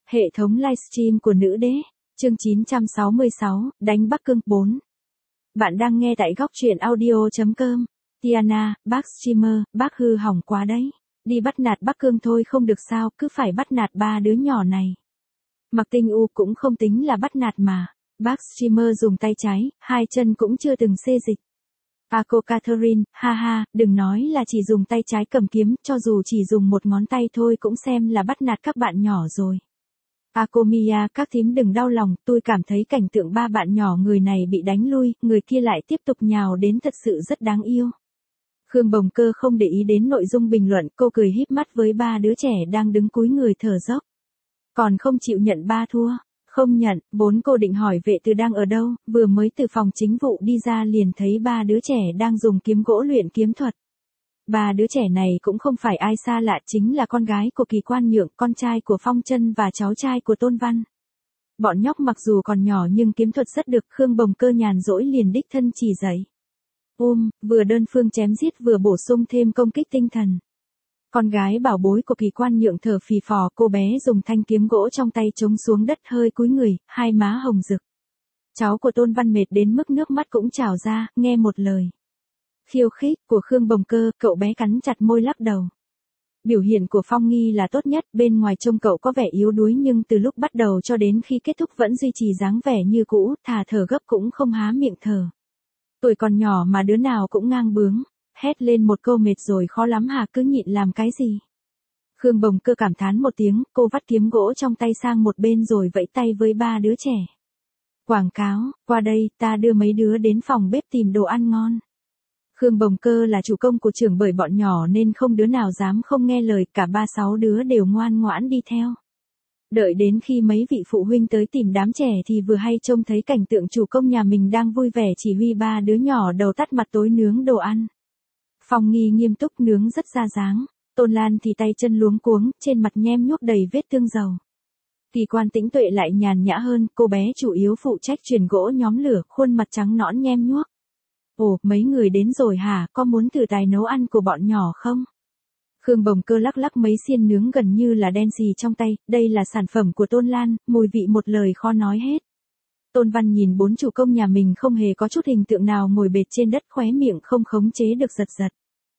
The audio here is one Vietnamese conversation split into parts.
Hệ thống livestream của nữ đế, chương 966, đánh Bắc Cương 4. Bạn đang nghe tại góc truyện audio.com. Tiana, bác streamer, bác hư hỏng quá đấy. Đi bắt nạt Bắc Cương thôi không được sao, cứ phải bắt nạt ba đứa nhỏ này. Mặc Tinh U cũng không tính là bắt nạt mà. Bác streamer dùng tay trái, hai chân cũng chưa từng xê dịch. Cô Catherine, ha ha, đừng nói là chỉ dùng tay trái cầm kiếm, cho dù chỉ dùng một ngón tay thôi cũng xem là bắt nạt các bạn nhỏ rồi. Cô Mia, các thím đừng đau lòng, tôi cảm thấy cảnh tượng ba bạn nhỏ người này bị đánh lui, người kia lại tiếp tục nhào đến thật sự rất đáng yêu. Khương Bồng Cơ không để ý đến nội dung bình luận, cô cười híp mắt với ba đứa trẻ đang đứng cúi người thở dốc. Còn không chịu nhận ba thua. Không nhận, vốn cô định hỏi vệ từ đang ở đâu, vừa mới từ phòng chính vụ đi ra liền thấy ba đứa trẻ đang dùng kiếm gỗ luyện kiếm thuật. Ba đứa trẻ này cũng không phải ai xa lạ, chính là con gái của Kỳ Quan Nhượng, con trai của Phong Chân và cháu trai của Tôn Văn. Bọn nhóc mặc dù còn nhỏ nhưng kiếm thuật rất được, Khương Bồng Cơ nhàn rỗi liền đích thân chỉ dạy. Vừa đơn phương chém giết vừa bổ sung thêm công kích tinh thần. Con gái bảo bối của Kỳ Quan Nhượng thở phì phò, cô bé dùng thanh kiếm gỗ trong tay chống xuống đất hơi cúi người, hai má hồng rực. Cháu của Tôn Văn mệt đến mức nước mắt cũng trào ra, nghe một lời khiêu khích của Khương Bồng Cơ, cậu bé cắn chặt môi lắc đầu. Biểu hiện của Phong Nghi là tốt nhất, bên ngoài trông cậu có vẻ yếu đuối nhưng từ lúc bắt đầu cho đến khi kết thúc vẫn duy trì dáng vẻ như cũ, thà thở gấp cũng không há miệng thở. Tuổi còn nhỏ mà đứa nào cũng ngang bướng. Hét lên một câu mệt rồi khó lắm hả, cứ nhịn làm cái gì. Khương Bồng Cơ cảm thán một tiếng, cô vắt kiếm gỗ trong tay sang một bên rồi vẫy tay với ba đứa trẻ. Quảng cáo, qua đây, ta đưa mấy đứa đến phòng bếp tìm đồ ăn ngon. Khương Bồng Cơ là chủ công của trường bởi bọn nhỏ nên không đứa nào dám không nghe lời, cả 3-6 đứa đều ngoan ngoãn đi theo. Đợi đến khi mấy vị phụ huynh tới tìm đám trẻ thì vừa hay trông thấy cảnh tượng chủ công nhà mình đang vui vẻ chỉ huy ba đứa nhỏ đầu tắt mặt tối nướng đồ ăn. Phong Nghi nghiêm túc nướng rất ra dáng, Tôn Lan thì tay chân luống cuống, trên mặt nhem nhuốc đầy vết thương dầu. Kỳ Quan Tĩnh Tuệ lại nhàn nhã hơn, cô bé chủ yếu phụ trách chuyền gỗ nhóm lửa, khuôn mặt trắng nõn nhem nhuốc. Ồ, mấy người đến rồi hả, có muốn thử tài nấu ăn của bọn nhỏ không? Khương Bồng Cơ lắc lắc mấy xiên nướng gần như là đen xì trong tay, đây là sản phẩm của Tôn Lan, mùi vị một lời khó nói hết. Tôn Văn nhìn bốn chủ công nhà mình không hề có chút hình tượng nào ngồi bệt trên đất, khóe miệng không khống chế được giật giật.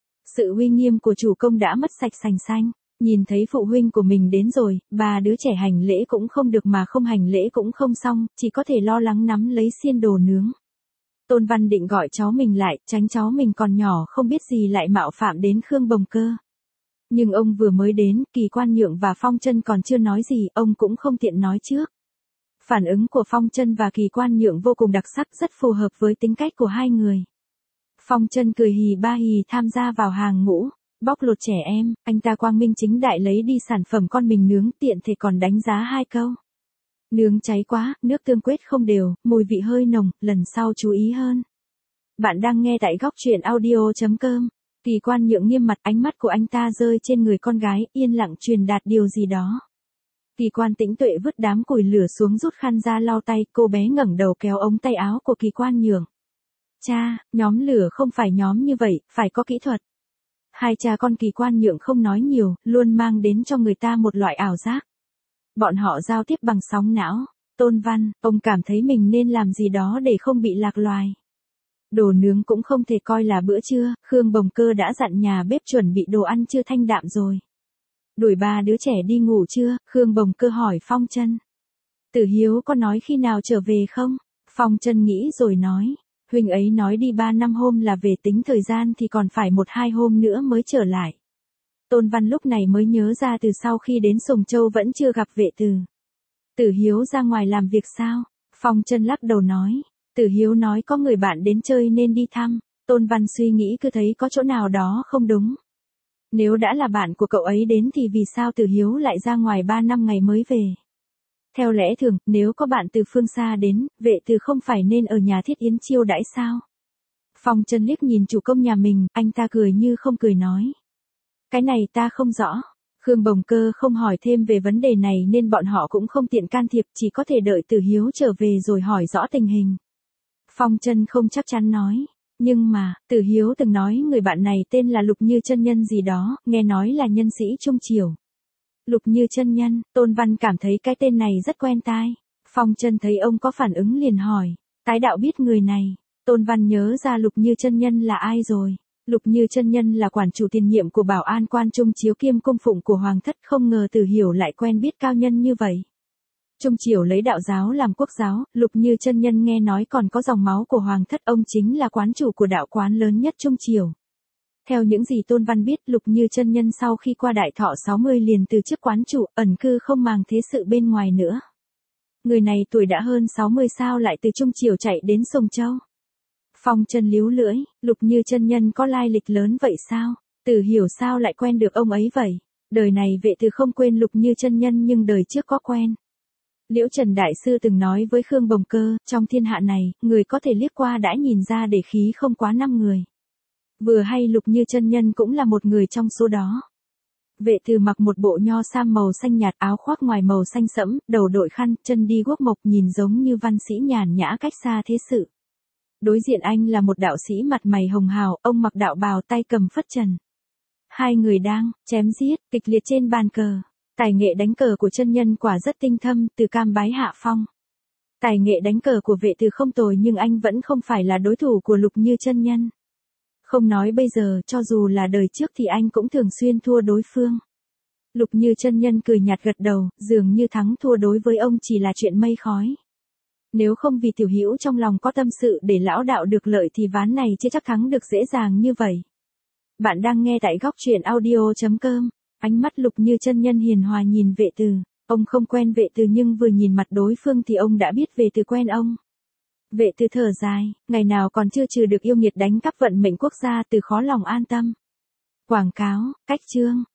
Sự uy nghiêm của chủ công đã mất sạch sành xanh, nhìn thấy phụ huynh của mình đến rồi, ba đứa trẻ hành lễ cũng không được mà không hành lễ cũng không xong, chỉ có thể lo lắng nắm lấy xiên đồ nướng. Tôn Văn định gọi cháu mình lại, tránh cháu mình còn nhỏ không biết gì lại mạo phạm đến Khương Bồng Cơ. Nhưng ông vừa mới đến, Kỳ Quan Nhượng và Phong Chân còn chưa nói gì, ông cũng không tiện nói trước. Phản ứng của Phong Chân và Kỳ Quan Nhượng vô cùng đặc sắc, rất phù hợp với tính cách của hai người. Phong Chân cười hì ba hì tham gia vào hàng ngũ, bóc lột trẻ em, anh ta quang minh chính đại lấy đi sản phẩm con mình nướng, tiện thể còn đánh giá hai câu. Nướng cháy quá, nước tương quết không đều, mùi vị hơi nồng, lần sau chú ý hơn. Bạn đang nghe tại góc truyện audio.com. Kỳ Quan Nhượng nghiêm mặt, ánh mắt của anh ta rơi trên người con gái, yên lặng truyền đạt điều gì đó. Kỳ Quan Tĩnh Tuệ vứt đám củi lửa xuống rút khăn ra lau tay, cô bé ngẩng đầu kéo ống tay áo của Kỳ Quan Nhượng. Cha, nhóm lửa không phải nhóm như vậy, phải có kỹ thuật. Hai cha con Kỳ Quan Nhượng không nói nhiều, luôn mang đến cho người ta một loại ảo giác. Bọn họ giao tiếp bằng sóng não. Tôn Văn, ông cảm thấy mình nên làm gì đó để không bị lạc loài. Đồ nướng cũng không thể coi là bữa trưa, Khương Bồng Cơ đã dặn nhà bếp chuẩn bị đồ ăn trưa thanh đạm rồi. Đuổi ba đứa trẻ đi ngủ chưa, Khương Bồng Cơ hỏi Phong Chân. Tử Hiếu có nói khi nào trở về không? Phong Chân nghĩ rồi nói. Huynh ấy nói đi 3-5 hôm là về, tính thời gian thì còn phải 1-2 hôm nữa mới trở lại. Tôn Văn lúc này mới nhớ ra từ sau khi đến Sùng Châu vẫn chưa gặp vệ từ. Tử Hiếu ra ngoài làm việc sao? Phong Chân lắc đầu nói. Tử Hiếu nói có người bạn đến chơi nên đi thăm. Tôn Văn suy nghĩ cứ thấy có chỗ nào đó không đúng. Nếu đã là bạn của cậu ấy đến thì vì sao Tử Hiếu lại ra ngoài 3-5 ngày mới về? Theo lẽ thường, nếu có bạn từ phương xa đến, vệ từ không phải nên ở nhà Thiết Yến chiêu đãi sao? Phong Chân liếc nhìn chủ công nhà mình, anh ta cười như không cười nói. Cái này ta không rõ. Khương Bồng Cơ không hỏi thêm về vấn đề này nên bọn họ cũng không tiện can thiệp, chỉ có thể đợi Tử Hiếu trở về rồi hỏi rõ tình hình. Phong Chân không chắc chắn nói. Nhưng mà, Tử Hiếu từng nói người bạn này tên là Lục Như chân nhân gì đó, nghe nói là nhân sĩ trung triều. Lục Như Chân Nhân, Tôn Văn cảm thấy cái tên này rất quen tai. Phong Chân thấy ông có phản ứng liền hỏi, tái đạo biết người này. Tôn Văn nhớ ra Lục Như Chân Nhân là ai rồi. Lục Như Chân Nhân là quản chủ tiền nhiệm của Bảo An quan Trung Chiếu kiêm cung phụng của Hoàng thất, không ngờ Từ Hiểu lại quen biết cao nhân như vậy. Trung Chiểu lấy đạo giáo làm quốc giáo, Lục Như Chân Nhân nghe nói còn có dòng máu của Hoàng thất, ông chính là quán chủ của đạo quán lớn nhất Trung Chiểu. Theo những gì Tôn Văn biết, Lục Như Chân Nhân sau khi qua đại thọ 60 liền từ chức quán chủ, ẩn cư không màng thế sự bên ngoài nữa. Người này tuổi đã hơn 60 sao lại từ Trung Chiểu chạy đến Sùng Châu. Phong Chân líu lưỡi, Lục Như Chân Nhân có lai lịch lớn vậy sao? Từ Hiểu sao lại quen được ông ấy vậy? Đời này Vệ Từ không quên Lục Như Chân Nhân nhưng đời trước có quen. Liễu Trần Đại Sư từng nói với Khương Bồng Cơ, trong thiên hạ này, người có thể liếc qua đã nhìn ra để khí không quá 5 người. Vừa hay Lục Như Chân Nhân cũng là một người trong số đó. Vệ Từ mặc một bộ nho sam màu xanh nhạt, áo khoác ngoài màu xanh sẫm, đầu đội khăn, chân đi guốc mộc, nhìn giống như văn sĩ nhàn nhã cách xa thế sự. Đối diện anh là một đạo sĩ mặt mày hồng hào, ông mặc đạo bào tay cầm phất trần. Hai người đang chém giết kịch liệt trên bàn cờ. Tài nghệ đánh cờ của chân nhân quả rất tinh thâm, từ cam bái hạ phong. Tài nghệ đánh cờ của Vệ Từ không tồi nhưng anh vẫn không phải là đối thủ của Lục Như Chân Nhân. Không nói bây giờ, cho dù là đời trước thì anh cũng thường xuyên thua đối phương. Lục Như Chân Nhân cười nhạt gật đầu, dường như thắng thua đối với ông chỉ là chuyện mây khói. Nếu không vì tiểu hữu trong lòng có tâm sự để lão đạo được lợi thì ván này chưa chắc thắng được dễ dàng như vậy. Bạn đang nghe tại góc truyện audio.com. Ánh mắt Lục Như Chân Nhân hiền hòa nhìn Vệ Từ. Ông không quen Vệ Từ nhưng vừa nhìn mặt đối phương thì ông đã biết Vệ Từ quen ông. Vệ Từ thở dài, ngày nào còn chưa trừ được yêu nghiệt đánh cắp vận mệnh quốc gia, Từ khó lòng an tâm. Quảng cáo, cách chương.